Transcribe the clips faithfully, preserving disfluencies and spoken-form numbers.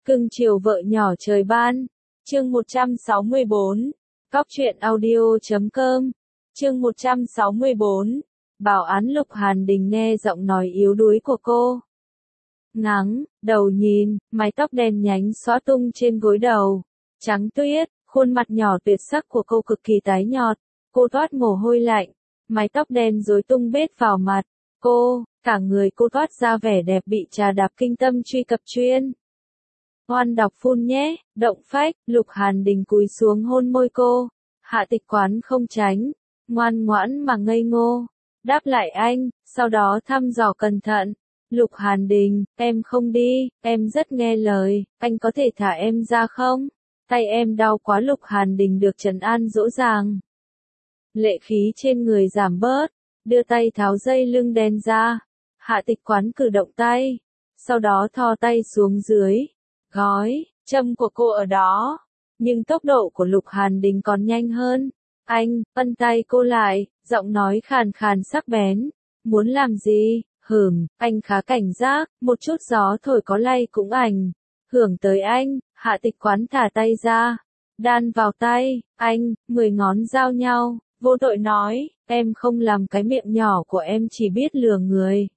Cưng chiều vợ nhỏ trời ban. Chương một trăm sáu mươi bốn. Cóc truyện audio chấm com. Chương một trăm sáu mươi bốn. Bảo án Lục Hàn Đình nghe giọng nói yếu đuối của cô. Ngắn, đầu nhìn, mái tóc đen nhánh xõa tung trên gối đầu. Trắng tuyết, khuôn mặt nhỏ tuyệt sắc của cô cực kỳ tái nhợt. Cô toát mồ hôi lạnh. Mái tóc đen rối tung bết vào mặt. Cô, cả người cô toát ra vẻ đẹp bị trà đạp kinh tâm truy cập chuyên. Ngoan đọc phun nhé, động phách, Lục Hàn Đình cúi xuống hôn môi cô. Hạ Tịch Quán không tránh, ngoan ngoãn mà ngây ngô. Đáp lại anh, sau đó thăm dò cẩn thận. Lục Hàn Đình, em không đi, em rất nghe lời, anh có thể thả em ra không? Tay em đau quá. Lục Hàn Đình được trấn an dỗ dàng. Lệ khí trên người giảm bớt, đưa tay tháo dây lưng đen ra. Hạ Tịch Quán cử động tay, sau đó thò tay xuống dưới. Gói, châm của cô ở đó. Nhưng tốc độ của Lục Hàn Đình còn nhanh hơn. Anh, ân tay cô lại, giọng nói khàn khàn sắc bén. Muốn làm gì? Hửm, anh khá cảnh giác, một chút gió thổi có lay cũng ảnh. Hưởng tới anh, Hạ Tịch Quán thả tay ra. Đan vào tay, anh, mười ngón giao nhau, vô tội nói, em không làm cái miệng nhỏ của em chỉ biết lừa người.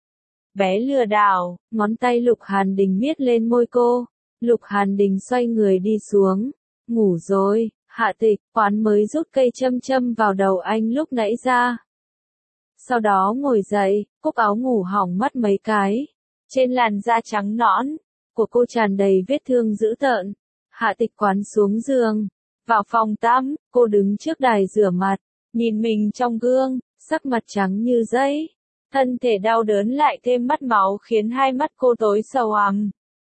Bé lừa đảo, ngón tay Lục Hàn Đình miết lên môi cô. Lục Hàn Đình xoay người đi xuống. Ngủ rồi, Hạ Tịch Quán mới rút cây châm châm vào đầu anh lúc nãy ra. Sau đó ngồi dậy, cúc áo ngủ hỏng mất mấy cái. Trên làn da trắng nõn của cô tràn đầy vết thương dữ tợn. Hạ Tịch Quán xuống giường. Vào phòng tắm, cô đứng trước đài rửa mặt. Nhìn mình trong gương, sắc mặt trắng như giấy. Thân thể đau đớn lại thêm mắt máu khiến hai mắt cô tối sầu ằm.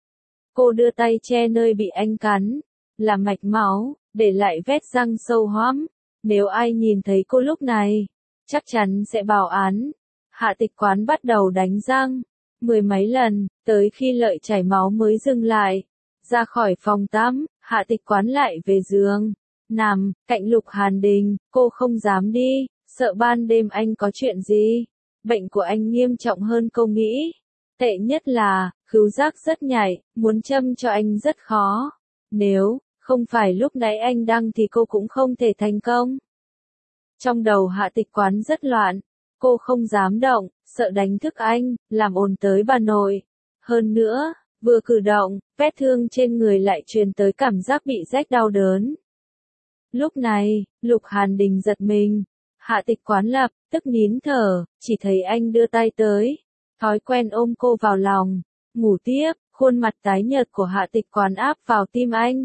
Cô đưa tay che nơi bị anh cắn, là mạch máu, để lại vết răng sâu hoắm. Nếu ai nhìn thấy cô lúc này, chắc chắn sẽ báo án. Hạ Tịch Quán bắt đầu đánh răng, mười mấy lần, tới khi Lợi chảy máu mới dừng lại. Ra khỏi phòng tắm, Hạ Tịch Quán lại về giường, nằm cạnh Lục Hàn Đình. Cô không dám đi, sợ ban đêm anh có chuyện gì. Bệnh của anh nghiêm trọng hơn cô nghĩ. Tệ nhất là, khứu giác rất nhạy, muốn châm cho anh rất khó. Nếu không phải lúc nãy anh đăng thì cô cũng không thể thành công. Trong đầu Hạ Tịch Quán rất loạn. Cô không dám động, sợ đánh thức anh, làm ồn tới bà nội. Hơn nữa, vừa cử động, vết thương trên người lại truyền tới cảm giác bị rách đau đớn. Lúc này, Lục Hàn Đình giật mình. Hạ Tịch Quán lập tức nín thở, chỉ thấy anh đưa tay tới. Thói quen ôm cô vào lòng. Ngủ tiếp, khuôn mặt tái nhợt của Hạ Tịch Quán áp vào tim anh.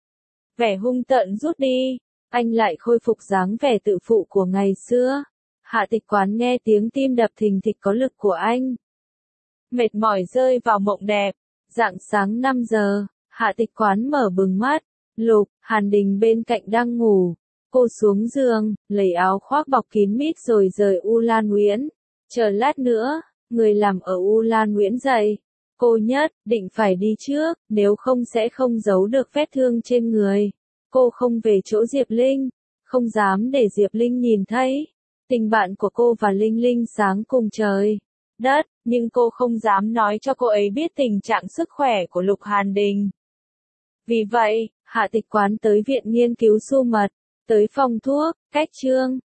Vẻ hung tợn rút đi, anh lại khôi phục dáng vẻ tự phụ của ngày xưa. Hạ Tịch Quán nghe tiếng tim đập thình thịch có lực của anh. Mệt mỏi rơi vào mộng đẹp. Rạng sáng năm giờ, Hạ Tịch Quán mở bừng mắt. Lục Hàn Đình bên cạnh đang ngủ. Cô xuống giường, lấy áo khoác bọc kín mít rồi rời U Lan Nguyễn. Chờ lát nữa, người làm ở U Lan Nguyễn dậy. Cô nhất định phải đi trước, nếu không sẽ không giấu được vết thương trên người. Cô không về chỗ Diệp Linh, không dám để Diệp Linh nhìn thấy. Tình bạn của cô và Linh Linh sáng cùng trời, đất, nhưng cô không dám nói cho cô ấy biết tình trạng sức khỏe của Lục Hàn Đình. Vì vậy, Hạ Tịch Quán tới viện nghiên cứu su mật, tới phòng thuốc, cách chương.